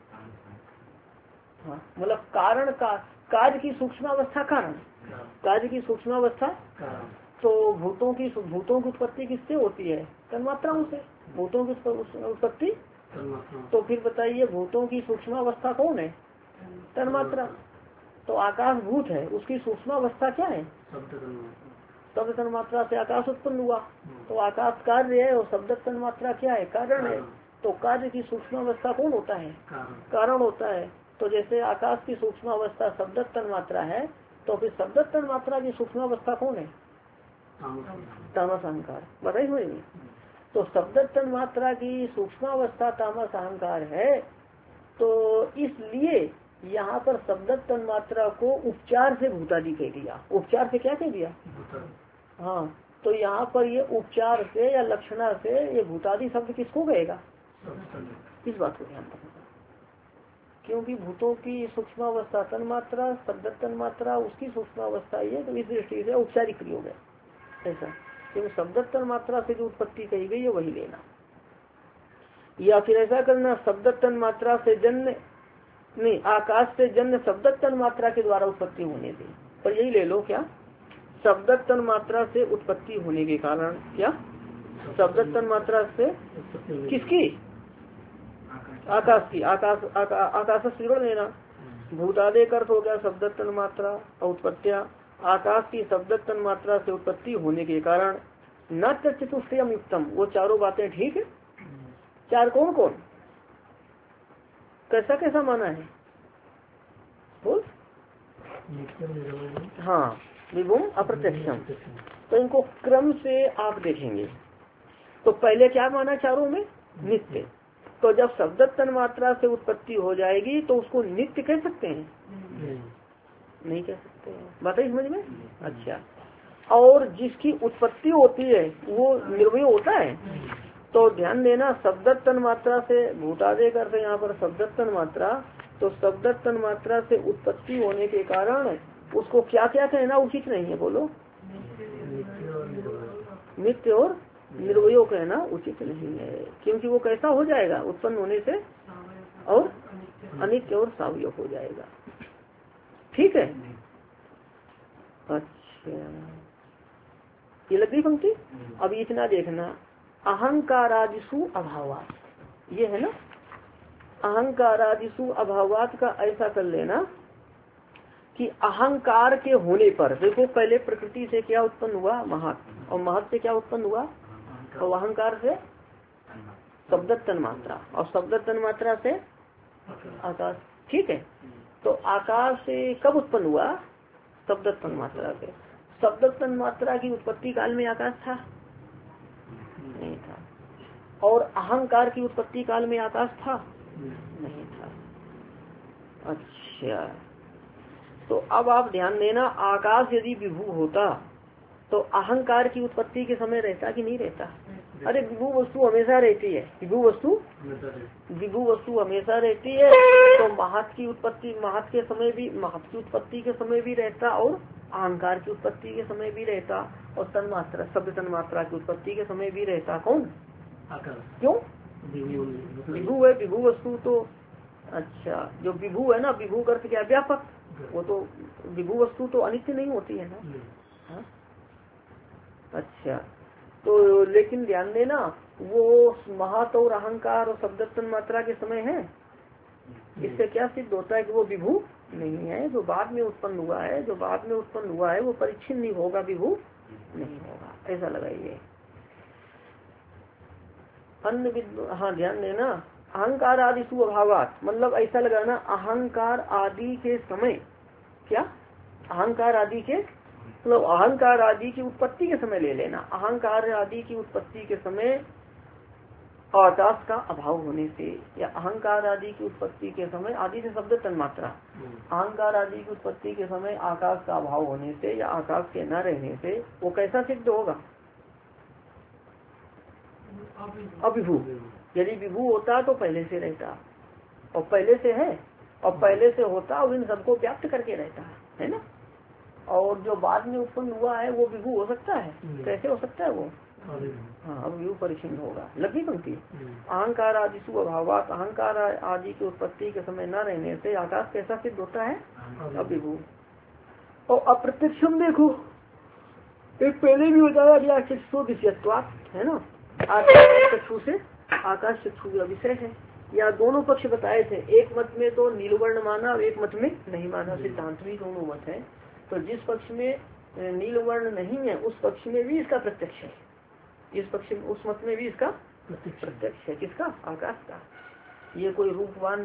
हाँ, मतलब कारण का, कार्य की सूक्ष्म अवस्था कारण, कार्य की सूक्ष्म अवस्था। तो भूतों की उत्पत्ति किससे होती है? तन्मात्राओं से। भूतों की उत्पत्ति। तो फिर बताइए, भूतों की सूक्ष्म अवस्था कौन है? तन्मात्रा। तो आकाश भूत है, उसकी सूक्ष्म अवस्था क्या है? शब्द तन्मात्रा से आकाश उत्पन्न हुआ। तो आकाश कार्य है और शब्द तन्मात्रा क्या है? कारण है। तो कार्य की सूक्ष्म अवस्था कौन होता है? कारण होता है। तो जैसे आकाश की सूक्ष्म अवस्था शब्द तन्मात्रा है, तो फिर शब्द तन्मात्रा की सूक्ष्म अवस्था कौन है? तामस अहंकार। बताइए मुझे। तो शब्द तन्मात्रा की सूक्ष्म अवस्था तामस अहंकार है। तो इसलिए यहाँ पर शब्द तन्मात्रा को उपचार से भूतादि कह दिया। उपचार से क्या कह दिया? हाँ, तो यहाँ पर ये उपचार से या लक्षणा से ये भूतादि शब्द किसको कहेगा? इस बात को ध्यान रखना। क्योंकि भूतों की सूक्ष्म अवस्था तन्मात्रा, शब्द तन्मात्रा उसकी सूक्ष्म अवस्था ये, तो इस दृष्टि से औपचारिक प्रयोग है ऐसा। क्योंकि शब्द तन्मात्रा से जो उत्पत्ति कही गई है वही लेना। या फिर ऐसा करना, शब्द तन्मात्रा से जन्म नहीं, आकाश से जन्म शब्द तन्मात्रा के द्वारा उत्पत्ति होने से। पर यही ले लो, क्या शब्द तन्मात्रा से उत्पत्ति होने के कारण, क्या शब्द तन्मात्रा से किसकी? आकाश की। आकाश से जोड़ लेना। भूतादि का अर्थ हो गया शब्द तन्मात्रा और उत्पत्तिया। आकाश की शब्द तन्मात्रा से उत्पत्ति होने के कारण न चतुष्टयम युक्तम, वो चारों बातें ठीक है। चार कौन कौन? कैसा कैसा माना है? बोल। हाँ, विभुम अप्रत्यक्षम। तो इनको क्रम से आप देखेंगे। तो पहले क्या माना? चारों में नित्य। तो जब शब्द तन्मात्रा से उत्पत्ति हो जाएगी तो उसको नित्य कह सकते हैं? नहीं कह सकते हैं। बताइए समझ में। अच्छा, और जिसकी उत्पत्ति होती है वो निर्वय होता है। तो ध्यान देना, शब्द तन्मात्रा से भूतादि करते यहाँ पर शब्द तन्मात्रा। तो शब्द तन्मात्रा से उत्पत्ति होने के कारण उसको क्या क्या कहना उचित नहीं है? बोलो। नित्य और निर्वयो कहना उचित नहीं है। क्योंकि वो कैसा हो जाएगा? उत्पन्न होने से और अनित्य और सावयव हो जाएगा। ठीक है। अच्छा, ये लग गई पंक्ति। अब इतना देखना, अहंकारादिषु अभावात, ये है ना। अहंकारादिषु अभावात का ऐसा कर लेना कि अहंकार के होने पर, देखो पहले प्रकृति से क्या उत्पन्न हुआ? महत। और महत से क्या उत्पन्न हुआ? और अहंकार से शब्द तन मात्रा, और शब्द तन मात्रा से आकाश। ठीक है, तो आकाश से कब उत्पन्न हुआ? शब्द तन मात्रा से। शब्द तन मात्रा की उत्पत्ति काल में आकाश था? नहीं था। और अहंकार की उत्पत्ति काल में आकाश था? नहीं था। अच्छा, तो अब आप ध्यान देना, आकाश यदि विभू होता तो अहंकार की उत्पत्ति के समय रहता कि नहीं रहता? अरे विभू वस्तु हमेशा रहती है, विभू वस्तु हमेशा रहती है। तो महत की उत्पत्ति, महत की उत्पत्ति के समय भी रहता, और अहंकार की उत्पत्ति के समय भी रहता, और तन्मात्रा, शब्द तन्मात्रा की उत्पत्ति के समय भी रहता। कौन? क्यों? विभू है, विभू वस्तु तो। अच्छा, जो विभू है ना, विभू का अर्थ क्या? व्यापक। वो तो विभू वस्तु तो अनित्य नहीं होती है ना। हाँ? अच्छा, तो लेकिन ध्यान देना, वो महत और अहंकार और शब्द तन्मात्रा के समय है, इससे क्या सिद्ध होता है कि वो विभू नहीं है। जो बाद में उत्पन्न हुआ है, जो बाद में उत्पन्न हुआ है वो परिच्छिन्न होगा, विभू नहीं होगा। ऐसा लगाइए। अन्य हाँ ध्यान देना, अहंकार आदि सु अभावात, मतलब ऐसा लगाना, अहंकार आदि के समय। क्या? अहंकार आदि के मतलब अहंकार आदि की उत्पत्ति के समय ले लेना। अहंकार आदि की उत्पत्ति के समय आकाश का अभाव होने से, या अहंकार आदि की उत्पत्ति के समय, आदि से शब्द तन्मात्रा, अहंकार आदि की उत्पत्ति के समय आकाश का अभाव होने से या आकाश के न रहने से वो कैसा सिद्ध होगा? अविभू। यदि विभू होता तो पहले से रहता, और पहले से है, और पहले से होता और इन सबको व्याप्त करके रहता है ना। और जो बाद में उत्पन्न हुआ है वो विभू हो सकता है? कैसे हो सकता है वो? हाँ, अब विभू परिचिन होगा। लगी पंक्ति, अहंकार आदि सु अभावात, अहंकार आदि की उत्पत्ति के समय न रहने से आकाश कैसा सिद्ध होता है? अविभू। और अप्रत्यक्षम देखो, एक पहले भी बताया गया चक्षु विषयत्वात्, है ना। आकाश चक्षु से, आकाश चक्षु का विषय है। या दोनों पक्ष बताए थे, एक मत में तो नीलवर्ण माना, एक मत में नहीं माना। सिद्धांत भी दोनों मत है। तो जिस पक्ष में नीलवर्ण नहीं है उस पक्ष में भी इसका प्रत्यक्ष है, इस पक्ष में, उस मत में भी इसका प्रत्यक्ष है। किसका? आकाश का। ये कोई रूपवान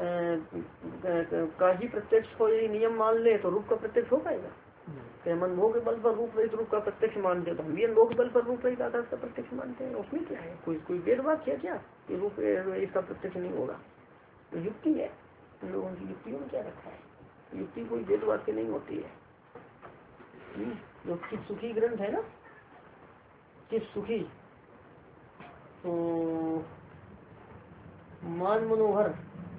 का ही प्रत्यक्ष हो, यदि नियम मान ले तो रूप का प्रत्यक्ष हो पाएगा? मनभोग के बल पर रूप रहित रूप का प्रत्यक्ष मानते, तो हम भी अनुभव के बल पर रूप रहित आकाश का प्रत्यक्ष मानते हैं। उसमें क्या है? कोई वेद वाक्य है क्या कि रूप इसका प्रत्यक्ष नहीं होगा? तो युक्ति है, उन लोगों की युक्तियों में क्या रखा है? युक्ति कोई वेद वाक्य नहीं होती है। जो चित्त सुखी ग्रंथ है ना, चित्त सुखी, तो मान मनोहर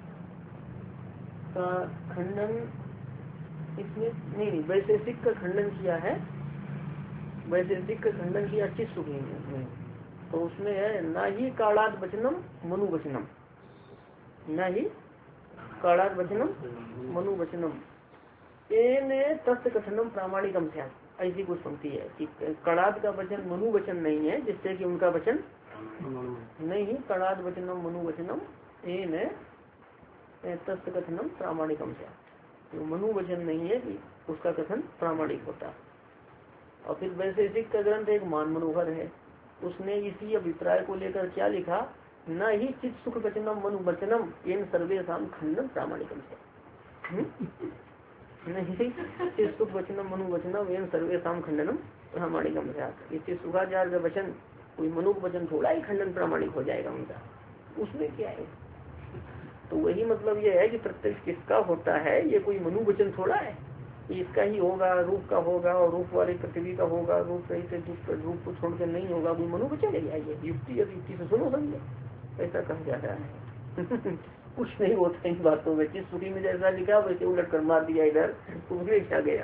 का खंडन इसमें नहीं, वैशेषिक का खंडन किया है, वैशेषिक का खंडन किया चित्त सुखी में। तो उसमें है ना ही काड़ाद वचनम मनु वचनम, न ही काड़ाद वचनम मनु वचनम, एने तत्व कथनम प्रामाणिकम से। ऐसी कुछ पंक्ति है कि कड़ाद का वचन मनु वचन नहीं है, जिससे कि उनका वचन नहीं, कड़ाद वचनम मनु वचनम एने तत्व कथनम प्रामाणिकम से। तो मनु वचन नहीं है कि उसका कथन प्रामाणिक होता। और फिर वैशेषिक का ग्रंथ एक मान मनोहर है, उसने इसी अभिप्राय को लेकर क्या लिखा, न ही चित्त सुख वचनम मनु वचनम इन सर्वेशम खंडन प्रामाणिकम से। नहीं, चित्त सुख वचनम मनु वचनम इन सर्वेशम खंडनम प्रामाणिकम से। चित्त सुखाचार्य का वचन कोई मनु वचन थोड़ा ही खंडन प्रामाणिक हो जाएगा उनका, उसमें क्या है? तो वही मतलब ये है कि प्रत्यक्ष किसका होता है, ये कोई मनु वचन थोड़ा है, इसका ही होगा, रूप का होगा, और रूप वाले पृथ्वी का होगा, रूप रहित रूप को छोड़कर नहीं होगा, कोई मनु वचन है। ये युक्ति, अब युक्ति से सुनो समझे, ऐसा कहा जा रहा है। कुछ नहीं होता इन बातों में, जिस सुखी में जैसा लिखा वैसे उलट कर मार दिया इधर, उसमें क्या गया।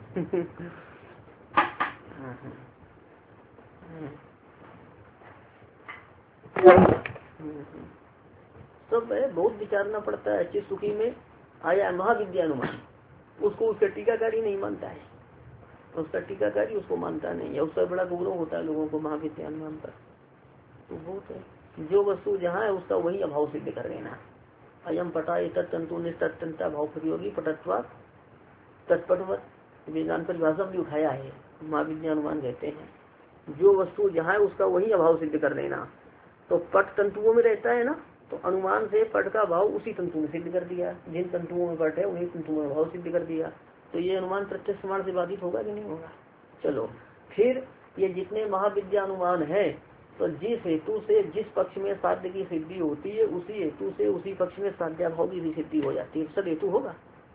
सब है, बहुत विचारना पड़ता है। चित्त सुखी में आया महाविद्यानुमान, उसको उसका टीकाकारी नहीं मानता है, उसका टीकाकारी उसको मानता नहीं है, उसका बड़ा गौरव होता है लोगों को महाविद्यानुमान पर। तो बहुत है, जो वस्तु जहाँ है उसका वही अभाव सिद्ध कर देना। अयम पटा तंतु निष्ठा भाव प्रयोगी पटत्वा तत्पटवत वेदांत परिभाषा भी उठाया है, महाविद्यानुमान कहते हैं। जो वस्तु जहाँ है उसका वही अभाव सिद्ध कर देना। तो पट तंतुओं में रहता है ना, तो अनुमान से पट का भाव उसी तंतु में सिद्ध कर दिया, जिन तंतुओं में पट है उन्हीं तंतुओं में भाव सिद्ध कर दिया। तो ये अनुमान प्रत्यक्ष प्रमाण से बाधित होगा कि नहीं होगा। चलो फिर ये जितने महाविद्या अनुमान है, तो जिस हेतु से जिस पक्ष में साध्य की सिद्धि होती है उसी हेतु से उसी पक्ष में साध्याभाव की भी सिद्धि हो जाती है। सद हेतु होगा।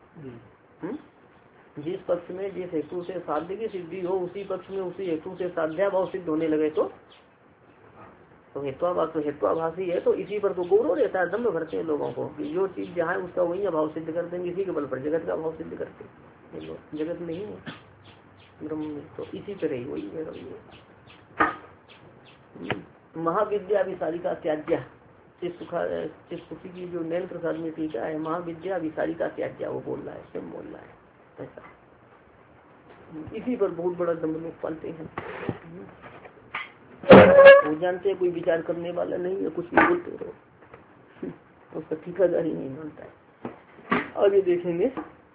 जिस पक्ष में जिस हेतु से साध्य की सिद्धि हो उसी पक्ष में उसी हेतु से साध्याभाव सिद्ध होने लगे तो हेत्वाभाषी है। तो इसी पर तो गौरव रहता है, दम्भ भरते हैं लोगों को कि जो चीज जहाँ है उसका वही अभाव सिद्ध कर देंगे, इसी के बल पर जगत का अभाव सिद्ध करते हैं। जगत नहीं है ब्रह्म में, तो इसी तरह ही वही है। महाविद्या विसारिका त्याज्या, चित्सुखी की जो नैन प्रसाद में टीका है, महाविद्या विसारिका त्याज्या, वो बोल रहा है, स्वयं बोल रहा है ऐसा। इसी पर बहुत बड़ा दम्भ लोग पालते हैं। वो जानते हैं कोई विचार करने वाला नहीं है, कुछ भी बोलते रहो, उसका ठिकादारी नहीं मानता है। आगे देखेंगे।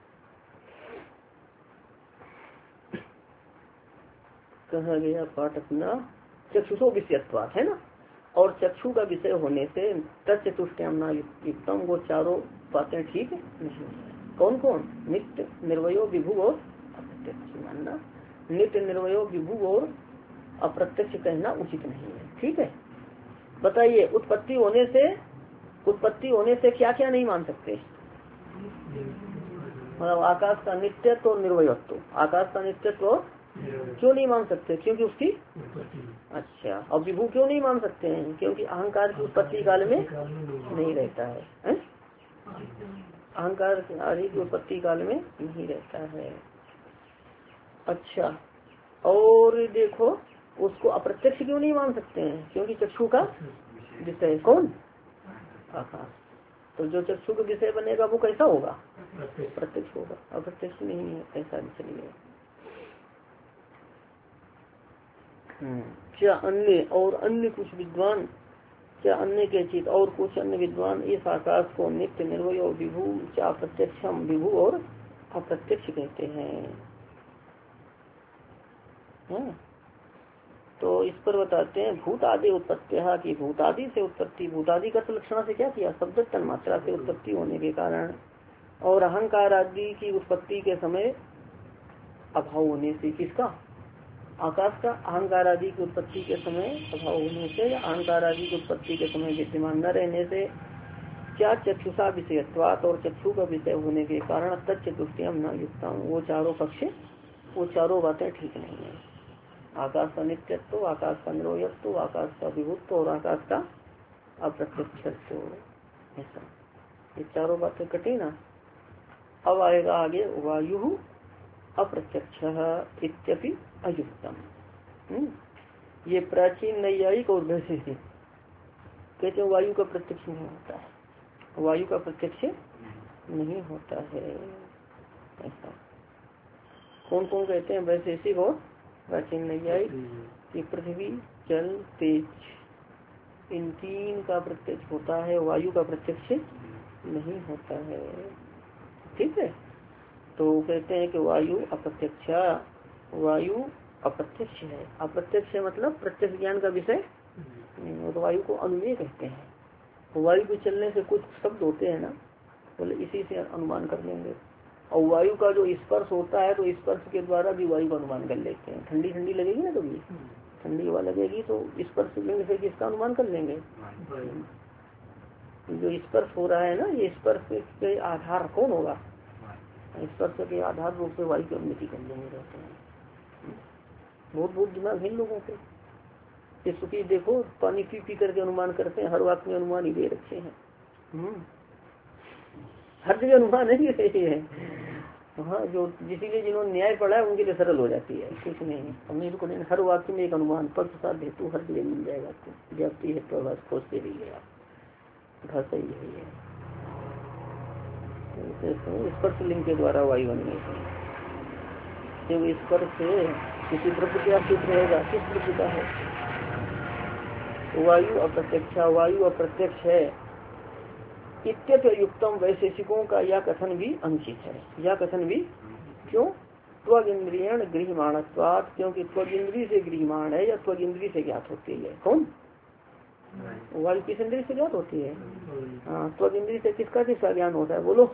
कहा गया पाठ अपना चक्षुषो विषयत्वात् है ना, और चक्षु का विषय होने से तत्चतुष्टयम्ना युक्तम, वो चारों बातें ठीक नहीं। कौन कौन? नित्य निर्वयो विभु और अप्रत्यक्ष मानना। नित्य निर्वयो विभु और अप्रत्यक्ष कहना उचित नहीं है। ठीक है, बताइए उत्पत्ति होने से क्या क्या नहीं मान सकते? मतलब आकाश का नित्यत्व और निर्वयत्व। आकाश का नित्यत्व क्यों नहीं मान सकते? क्योंकि उसकी अच्छा। और विभू क्यों नहीं मान सकते हैं? क्योंकि अहंकार की उत्पत्ति काल में नहीं रहता है, अहंकार आदि की उत्पत्ति काल में नहीं रहता है। अच्छा, और देखो उसको अप्रत्यक्ष क्यों नहीं मान सकते हैं? क्योंकि चक्षु का विषय कौन? आकाश। तो जो चक्षु का विषय बनेगा वो कैसा होगा? प्रत्यक्ष होगा, अप्रत्यक्ष नहीं है, ऐसा चलिए। क्या अन्य और अन्य कुछ विद्वान, क्या अन्य के चित और कुछ अन्य विद्वान इस आकाश को नित्य निर्वय और विभू क्या अप्रत्यक्षम विभू और अप्रत्यक्ष कहते हैं। तो इस पर बताते हैं भूत आदि उत्पत्तिया की, भूतादि से उत्पत्ति, भूतादि का लक्षण से क्या किया? शब्द तन्मात्रा से उत्पत्ति होने के कारण, और अहंकार आदि की उत्पत्ति के समय अभाव होने से, किसका? आकाश का। अहंकार आदि की उत्पत्ति के समय अभाव होने से या अहंकार आदि की उत्पत्ति के समय विद्यमान न रहने से, क्या चक्षुषा विषयत्वात्, और चक्षु का विषय होने के कारण तत्चतुष्टयम न युक्तम, वो चारों पक्ष, वो चारों बातें ठीक नहीं है। आकाश का नित्यत्व, आकाश का निरोधत्व, आकाश का विभुत्व और आकाश का अप्रत्यक्षत्व, ऐसा ये चारों बातें कटी ना। अब आएगा आगे वायु अप्रत्यक्ष इत्यपि अयुक्तम। ये प्राचीन नैयायिक और वैशेषिक कहते हैं वायु का प्रत्यक्ष नहीं होता है, वायु का प्रत्यक्ष नहीं होता है, ऐसा। कौन कौन कहते हैं? वैशेषिक और प्राचीन नैयायिक कि पृथ्वी जल तेज इन तीन का प्रत्यक्ष होता है, वायु का प्रत्यक्ष नहीं होता है। ठीक है, तो कहते हैं कि वायु अप्रत्यक्ष, वायु अप्रत्यक्ष है। अप्रत्यक्ष मतलब प्रत्यक्ष ज्ञान का विषय नहीं, तो वायु को अनुमेय कहते हैं। तो वायु के चलने से कुछ शब्द होते हैं ना, बोले इसी से अनुमान कर लेंगे। और वायु का जो स्पर्श होता है, तो स्पर्श के द्वारा भी वायु का अनुमान कर लेते हैं। ठंडी ठंडी लगेगी ना, कभी ठंडी हवा लगेगी तो स्पर्श लिंग से किसका अनुमान कर लेंगे? जो स्पर्श हो रहा है ना, ये स्पर्श के आधार कौन होगा? स्पर्श के आधार रूप से वायु की अनुमति कर लेंगे रहते हैं। बहुत बहुत दिमाग है लोगों के। सुखी देखो पानी पी पी करके अनुमान करते हैं, हर वाक्य में अनुमान ही दे रखे हैं। हर जगह अनुमान नहीं रहे हैं। हाँ, जो जिसलिए जिन्होंने न्याय पढ़ा है उनके लिए सरल हो जाती है, कुछ नहीं। अमीर को नहीं, हर वाक्य में एक अनुमान पक्ष साथ हेतु हर जगह मिल जाएगा आपको। व्याप्ति हेतु बस खोजते रहिए आप, भाषा यही है। स्पर्श लिंग के द्वारा वायु बनने से स्पर्श किसी द्रव्य के आश्रित रहेगा, किस द्रव्य का है? वायु अप्रत्यक्ष, वायु अप्रत्यक्ष है। इत्यत युक्तम, वैशेषिकों का यह कथन भी अनुचित है। यह कथन भी क्यों? त्वग इंद्रियण गृह्यमाणत्वात्, क्योंकि त्वग इंद्रिय से गृह्यमाण है या त्वग इंद्रिय से ज्ञात होती है। कौन? वायु किस इंद्रिय से ज्ञात होती है? हाँ, त्वग इंद्रिय से किसका किसका ज्ञान होता है? बोलो।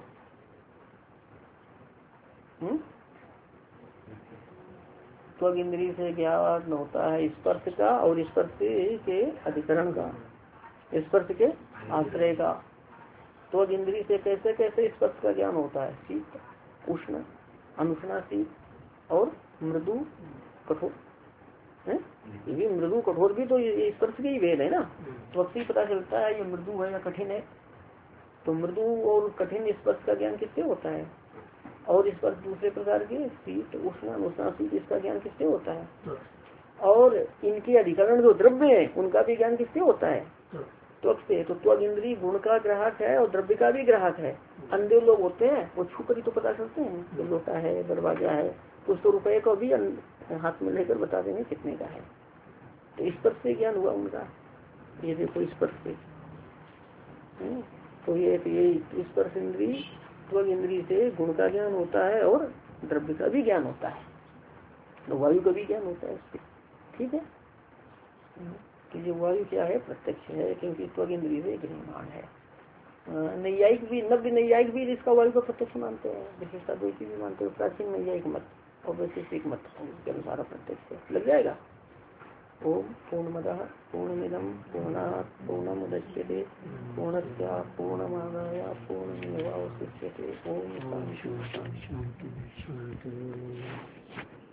त्वग इंद्रिय से ज्ञान होता है स्पर्श का और स्पर्श के अधिकरण का, स्पर्श के आश्रय का। त्वग इंद्रिय से कैसे कैसे स्पर्श का ज्ञान होता है? शीत, उष्ण, अनुष्णा शीत और मृदु कठोर है। ये भी मृदु कठोर भी तो ये स्पर्श के ही भेद है ना। त्वक से पता चलता है ये मृदु है या कठिन है। तो मृदु और कठिन स्पर्श का ज्ञान किससे होता है? और स्पर्श दूसरे प्रकार के शीत, उष्ण, अनुष्णा शीत, इसका ज्ञान किससे होता है? और इनके अधिकरण जो द्रव्य है उनका भी ज्ञान किससे होता है? त्वक से। तो त्वक इंद्रिय गुण का ग्राहक है और द्रव्य का भी ग्राहक है। अंधे लोग होते हैं वो छू कर ही तो पता करते हैं कि लोटा है, दरवाजा है, कुछ तो रुपए को भी हाथ में लेकर बता देंगे कितने का है। तो स्पर्श से ज्ञान हुआ उनका। ये देखो स्पर्श से। तो ये स्पर्श इंद्रिय त्वक इंद्रिय से गुण का ज्ञान होता है और द्रव्य का भी ज्ञान होता है। तो वायु का भी ज्ञान होता है इससे। ठीक है कि जो वायु क्या है? प्रत्यक्ष है, क्योंकि त्वक इंद्रिय से गृह्यमाण है। नैयायिक भी, नव्य नैयायिक भी इसका वायु का प्रत्यक्ष मानते हैं, विशेषता द्वैती भी मानते हैं। प्राचीन नैयायिक मत और वैशेषिक मत के अनुसार प्रत्यक्ष लग जाएगा। ओम पूर्णमदः पूर्णमिदं पूर्णात् पूर्णमुदच्यते पूर्णस्य पूर्णमादाय पूर्णमेवावशिष्यते। ओम शांति शांति शांति।